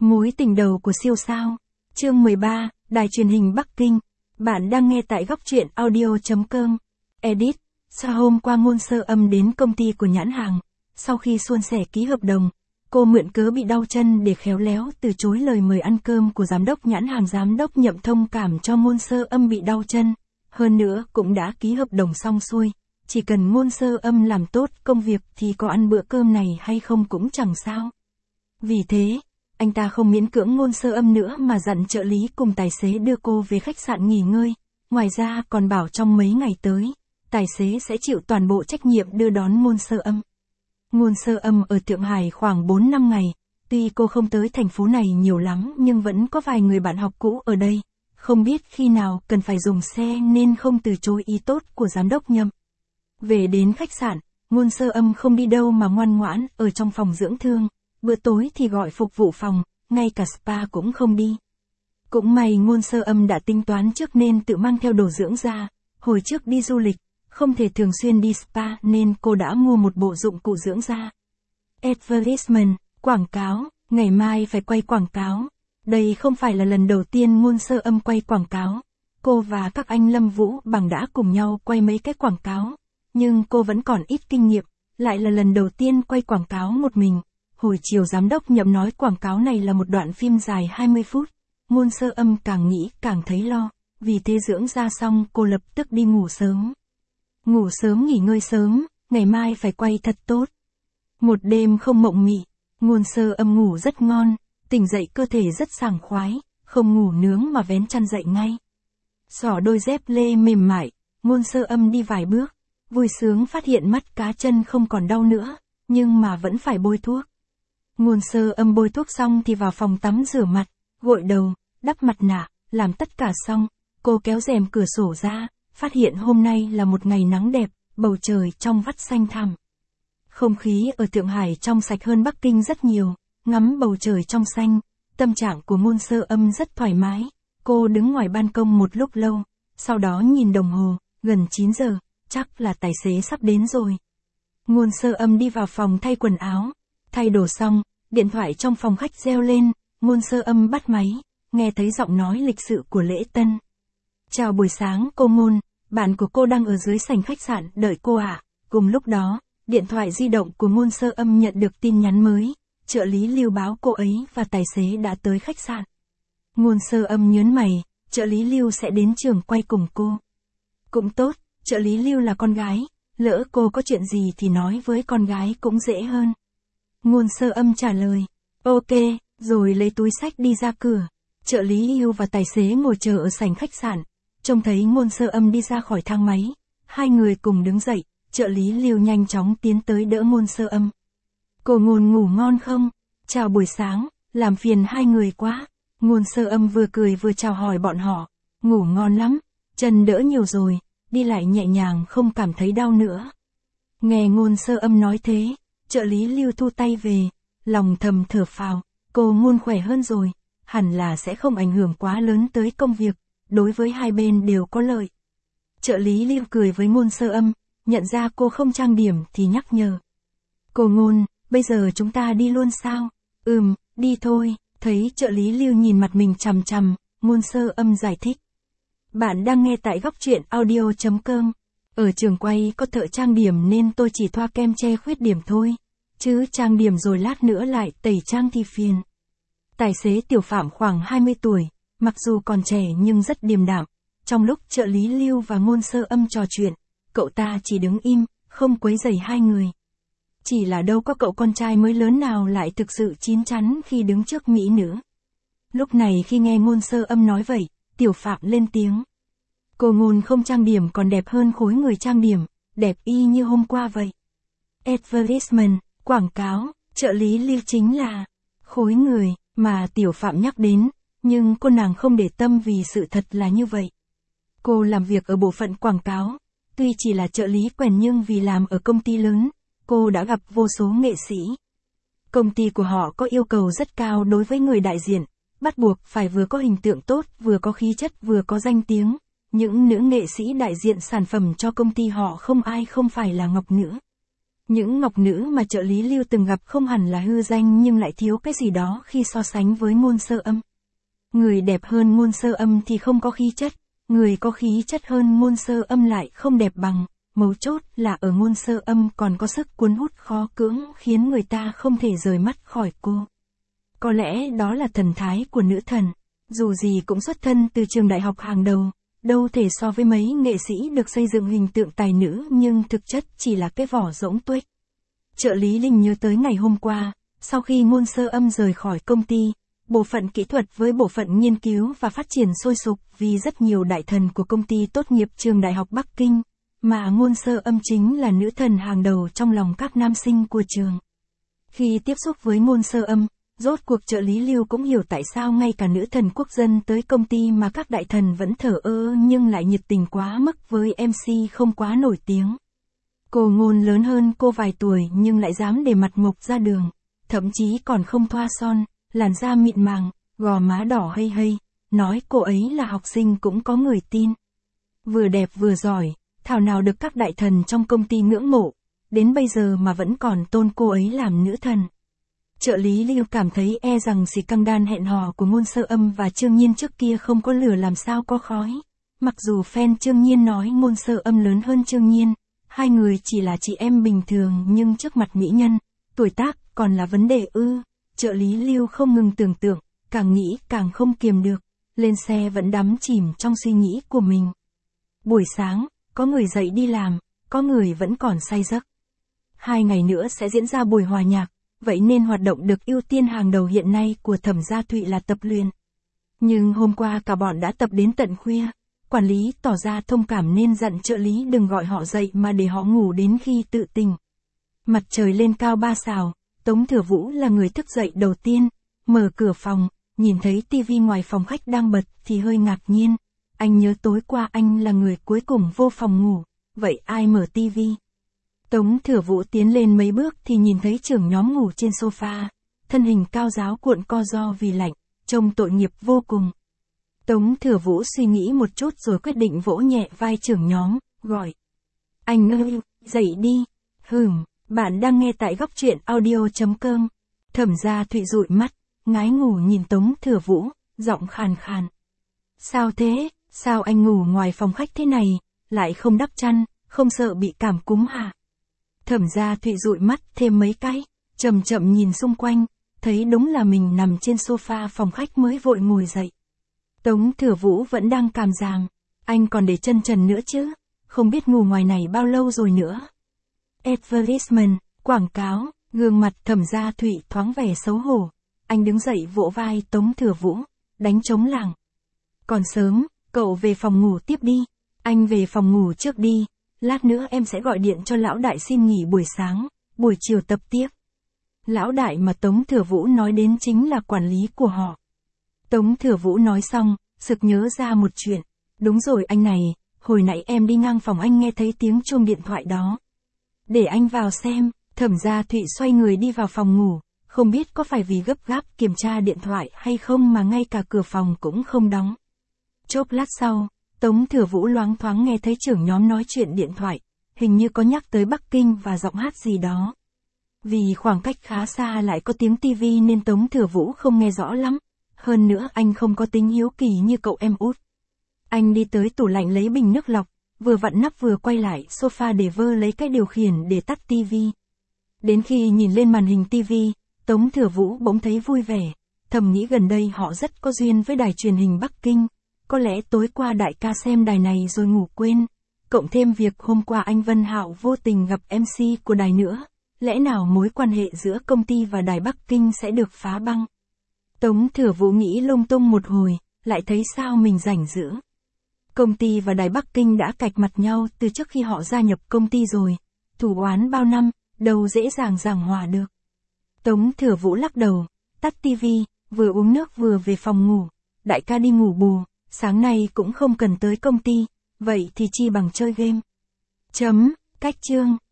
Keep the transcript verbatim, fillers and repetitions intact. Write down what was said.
Mối tình đầu của siêu sao. Chương mười ba, Đài truyền hình Bắc Kinh. Bạn đang nghe tại góc truyện audio.com. Edit. Sao hôm qua Ngôn Sơ Âm đến công ty của nhãn hàng. Sau khi suôn sẻ ký hợp đồng, cô mượn cớ bị đau chân để khéo léo từ chối lời mời ăn cơm của giám đốc nhãn hàng. Giám đốc Nhậm thông cảm cho Ngôn Sơ Âm bị đau chân. Hơn nữa cũng đã ký hợp đồng xong xuôi. Chỉ cần Ngôn Sơ Âm làm tốt công việc thì có ăn bữa cơm này hay không cũng chẳng sao. Vì thế, anh ta không miễn cưỡng Ngôn Sơ Âm nữa mà dặn trợ lý cùng tài xế đưa cô về khách sạn nghỉ ngơi. Ngoài ra còn bảo trong mấy ngày tới, tài xế sẽ chịu toàn bộ trách nhiệm đưa đón Ngôn Sơ Âm. Ngôn Sơ Âm ở Thượng Hải khoảng bốn năm ngày, tuy cô không tới thành phố này nhiều lắm nhưng vẫn có vài người bạn học cũ ở đây. Không biết khi nào cần phải dùng xe nên không từ chối ý tốt của giám đốc Nhậm. Về đến khách sạn, Ngôn Sơ Âm không đi đâu mà ngoan ngoãn ở trong phòng dưỡng thương. Bữa tối thì gọi phục vụ phòng, ngay cả spa cũng không đi. Cũng may Ngôn Sơ Âm đã tính toán trước nên tự mang theo đồ dưỡng da. Hồi trước đi du lịch, không thể thường xuyên đi spa nên cô đã mua một bộ dụng cụ dưỡng da. Advertisement, quảng cáo, ngày mai phải quay quảng cáo. Đây không phải là lần đầu tiên Ngôn Sơ Âm quay quảng cáo. Cô và các anh Lâm Vũ Bằng đã cùng nhau quay mấy cái quảng cáo. Nhưng cô vẫn còn ít kinh nghiệm, lại là lần đầu tiên quay quảng cáo một mình. Hồi chiều giám đốc Nhậm nói quảng cáo này là một đoạn phim dài hai mươi phút. Ngôn Sơ Âm càng nghĩ càng thấy lo, vì thế dưỡng da xong cô lập tức đi ngủ sớm. Ngủ sớm nghỉ ngơi sớm, ngày mai phải quay thật tốt. Một đêm không mộng mị, Ngôn Sơ Âm ngủ rất ngon, tỉnh dậy cơ thể rất sảng khoái, không ngủ nướng mà vén chăn dậy ngay. Xỏ đôi dép lê mềm mại, Ngôn Sơ Âm đi vài bước, vui sướng phát hiện mắt cá chân không còn đau nữa, nhưng mà vẫn phải bôi thuốc. Ngôn Sơ Âm bôi thuốc xong thì vào phòng tắm rửa mặt, gội đầu, đắp mặt nạ, làm tất cả xong, cô kéo rèm cửa sổ ra, phát hiện hôm nay là một ngày nắng đẹp, bầu trời trong vắt xanh thẳm. Không khí ở Thượng Hải trong sạch hơn Bắc Kinh rất nhiều, ngắm bầu trời trong xanh, tâm trạng của Ngôn Sơ Âm rất thoải mái. Cô đứng ngoài ban công một lúc lâu, sau đó nhìn đồng hồ, gần chín giờ, chắc là tài xế sắp đến rồi. Ngôn Sơ Âm đi vào phòng thay quần áo. Thay đồ xong, điện thoại trong phòng khách reo lên, Ngôn Sơ Âm bắt máy, nghe thấy giọng nói lịch sự của Lễ Tân. Chào buổi sáng cô Ngôn, bạn của cô đang ở dưới sảnh khách sạn đợi cô ạ. À. Cùng lúc đó, điện thoại di động của Ngôn Sơ Âm nhận được tin nhắn mới, trợ lý Lưu báo cô ấy và tài xế đã tới khách sạn. Ngôn Sơ Âm nhớn mày, trợ lý Lưu sẽ đến trường quay cùng cô. Cũng tốt, trợ lý Lưu là con gái, lỡ cô có chuyện gì thì nói với con gái cũng dễ hơn. Ngôn Sơ Âm trả lời, ok, rồi lấy túi xách đi ra cửa. Trợ lý Lưu và tài xế ngồi chờ ở sảnh khách sạn, trông thấy Ngôn Sơ Âm đi ra khỏi thang máy. Hai người cùng đứng dậy, trợ lý Lưu nhanh chóng tiến tới đỡ Ngôn Sơ Âm. Cô Ngôn ngủ ngon không? Chào buổi sáng, làm phiền hai người quá. Ngôn Sơ Âm vừa cười vừa chào hỏi bọn họ, ngủ ngon lắm, chân đỡ nhiều rồi, đi lại nhẹ nhàng không cảm thấy đau nữa. Nghe Ngôn Sơ Âm nói thế, trợ lý Lưu thu tay về, lòng thầm thở phào, cô Ngôn khỏe hơn rồi, hẳn là sẽ không ảnh hưởng quá lớn tới công việc, đối với hai bên đều có lợi. Trợ lý Lưu cười với Ngôn Sơ Âm, nhận ra cô không trang điểm thì nhắc nhở. Cô Ngôn, bây giờ chúng ta đi luôn sao? Ừm, đi thôi. Thấy trợ lý Lưu nhìn mặt mình chằm chằm, Ngôn Sơ Âm giải thích. Bạn đang nghe tại góc truyện audio.com. Ở trường quay có thợ trang điểm nên tôi chỉ thoa kem che khuyết điểm thôi. Chứ trang điểm rồi lát nữa lại tẩy trang thì phiền. Tài xế Tiểu Phạm khoảng hai mươi tuổi, mặc dù còn trẻ nhưng rất điềm đạm. Trong lúc trợ lý Lưu và Ngôn Sơ Âm trò chuyện, cậu ta chỉ đứng im, không quấy rầy hai người. Chỉ là đâu có cậu con trai mới lớn nào lại thực sự chín chắn khi đứng trước mỹ nữ. Lúc này khi nghe Ngôn Sơ Âm nói vậy, Tiểu Phạm lên tiếng. Cô Ngôn không trang điểm còn đẹp hơn khối người trang điểm, đẹp y như hôm qua vậy. Advertisement, quảng cáo, trợ lý Lưu chính là khối người mà Tiểu Phạm nhắc đến, nhưng cô nàng không để tâm vì sự thật là như vậy. Cô làm việc ở bộ phận quảng cáo, tuy chỉ là trợ lý quèn nhưng vì làm ở công ty lớn, cô đã gặp vô số nghệ sĩ. Công ty của họ có yêu cầu rất cao đối với người đại diện, bắt buộc phải vừa có hình tượng tốt, vừa có khí chất, vừa có danh tiếng. Những nữ nghệ sĩ đại diện sản phẩm cho công ty họ không ai không phải là ngọc nữ. Những ngọc nữ mà trợ lý Lưu từng gặp không hẳn là hư danh nhưng lại thiếu cái gì đó khi so sánh với Ngôn Sơ Âm. Người đẹp hơn Ngôn Sơ Âm thì không có khí chất, người có khí chất hơn Ngôn Sơ Âm lại không đẹp bằng, mấu chốt là ở Ngôn Sơ Âm còn có sức cuốn hút khó cưỡng khiến người ta không thể rời mắt khỏi cô. Có lẽ đó là thần thái của nữ thần, dù gì cũng xuất thân từ trường đại học hàng đầu, đâu thể so với mấy nghệ sĩ được xây dựng hình tượng tài nữ nhưng thực chất chỉ là cái vỏ rỗng tuếch. Trợ lý Linh nhớ tới ngày hôm qua, sau khi Ngôn Sơ Âm rời khỏi công ty, bộ phận kỹ thuật với bộ phận nghiên cứu và phát triển sôi sục vì rất nhiều đại thần của công ty tốt nghiệp trường đại học Bắc Kinh, mà Ngôn Sơ Âm chính là nữ thần hàng đầu trong lòng các nam sinh của trường. Khi tiếp xúc với Ngôn Sơ Âm, rốt cuộc trợ lý Lưu cũng hiểu tại sao ngay cả nữ thần quốc dân tới công ty mà các đại thần vẫn thờ ơ nhưng lại nhiệt tình quá mức với em xê không quá nổi tiếng. Cô Ngôn lớn hơn cô vài tuổi nhưng lại dám để mặt mộc ra đường, thậm chí còn không thoa son, làn da mịn màng, gò má đỏ hây hây, nói cô ấy là học sinh cũng có người tin. Vừa đẹp vừa giỏi, thảo nào được các đại thần trong công ty ngưỡng mộ, đến bây giờ mà vẫn còn tôn cô ấy làm nữ thần. Trợ lý Lưu cảm thấy e rằng xì căng đan hẹn hò của Ngôn Sơ Âm và Trương Nhiên trước kia không có lửa làm sao có khói. Mặc dù fan Trương Nhiên nói Ngôn Sơ Âm lớn hơn Trương Nhiên, hai người chỉ là chị em bình thường nhưng trước mặt mỹ nhân, tuổi tác còn là vấn đề ư. Trợ lý Lưu không ngừng tưởng tượng, càng nghĩ càng không kiềm được, lên xe vẫn đắm chìm trong suy nghĩ của mình. Buổi sáng, có người dậy đi làm, có người vẫn còn say giấc. Hai ngày nữa sẽ diễn ra buổi hòa nhạc, vậy nên hoạt động được ưu tiên hàng đầu hiện nay của Thẩm Gia Thụy là tập luyện. Nhưng hôm qua cả bọn đã tập đến tận khuya, quản lý tỏ ra thông cảm nên dặn trợ lý đừng gọi họ dậy mà để họ ngủ đến khi tự tỉnh. Mặt trời lên cao ba sào, Tống Thừa Vũ là người thức dậy đầu tiên, mở cửa phòng, nhìn thấy tivi ngoài phòng khách đang bật thì hơi ngạc nhiên. Anh nhớ tối qua anh là người cuối cùng vô phòng ngủ, vậy ai mở tivi? Tống Thừa Vũ tiến lên mấy bước thì nhìn thấy trưởng nhóm ngủ trên sofa, thân hình cao ráo cuộn co ro vì lạnh, trông tội nghiệp vô cùng. Tống Thừa Vũ suy nghĩ một chút rồi quyết định vỗ nhẹ vai trưởng nhóm, gọi. Anh ơi, dậy đi. Hừm, bạn đang nghe tại góc truyện audio chấm com. Thẩm Gia Thụy dụi mắt, ngái ngủ nhìn Tống Thừa Vũ, giọng khàn khàn. Sao thế, sao anh ngủ ngoài phòng khách thế này, lại không đắp chăn, không sợ bị cảm cúm hả? Thẩm Gia Thụy dụi mắt thêm mấy cái, chậm chậm nhìn xung quanh, thấy đúng là mình nằm trên sofa phòng khách mới vội ngồi dậy. Tống Thừa Vũ vẫn đang càm ràm, anh còn để chân trần nữa chứ, không biết ngủ ngoài này bao lâu rồi nữa. Advertisement, quảng cáo, gương mặt Thẩm Gia Thụy thoáng vẻ xấu hổ, anh đứng dậy vỗ vai Tống Thừa Vũ, đánh trống lảng. Còn sớm, cậu về phòng ngủ tiếp đi, anh về phòng ngủ trước đi, lát nữa em sẽ gọi điện cho lão đại xin nghỉ buổi sáng, buổi chiều tập tiếp. Lão đại mà Tống Thừa Vũ nói đến chính là quản lý của họ. Tống Thừa Vũ nói xong, sực nhớ ra một chuyện. Đúng rồi anh này, hồi nãy em đi ngang phòng anh nghe thấy tiếng chuông điện thoại đó. Để anh vào xem. Thẩm Gia Thụy xoay người đi vào phòng ngủ, không biết có phải vì gấp gáp kiểm tra điện thoại hay không mà ngay cả cửa phòng cũng không đóng. Chốc lát sau, Tống Thừa Vũ loáng thoáng nghe thấy trưởng nhóm nói chuyện điện thoại, hình như có nhắc tới Bắc Kinh và giọng hát gì đó. Vì khoảng cách khá xa lại có tiếng tivi nên Tống Thừa Vũ không nghe rõ lắm, hơn nữa anh không có tính hiếu kỳ như cậu em út. Anh đi tới tủ lạnh lấy bình nước lọc, vừa vặn nắp vừa quay lại sofa để vơ lấy cái điều khiển để tắt tivi. Đến khi nhìn lên màn hình tivi, Tống Thừa Vũ bỗng thấy vui vẻ, thầm nghĩ gần đây họ rất có duyên với đài truyền hình Bắc Kinh, có lẽ tối qua đại ca xem đài này rồi ngủ quên, cộng thêm việc hôm qua anh Vân Hạo vô tình gặp em xê của đài nữa, lẽ nào mối quan hệ giữa công ty và đài Bắc Kinh sẽ được phá băng. Tống Thừa Vũ nghĩ lung tung một hồi, lại thấy sao mình rảnh rỗi. Công ty và đài Bắc Kinh đã cạch mặt nhau từ trước khi họ gia nhập công ty rồi, thù oán bao năm, đâu dễ dàng giảng hòa được. Tống Thừa Vũ lắc đầu, tắt tivi, vừa uống nước vừa về phòng ngủ, đại ca đi ngủ bù, sáng nay cũng không cần tới công ty, vậy thì chi bằng chơi game. Chấm, cách chương.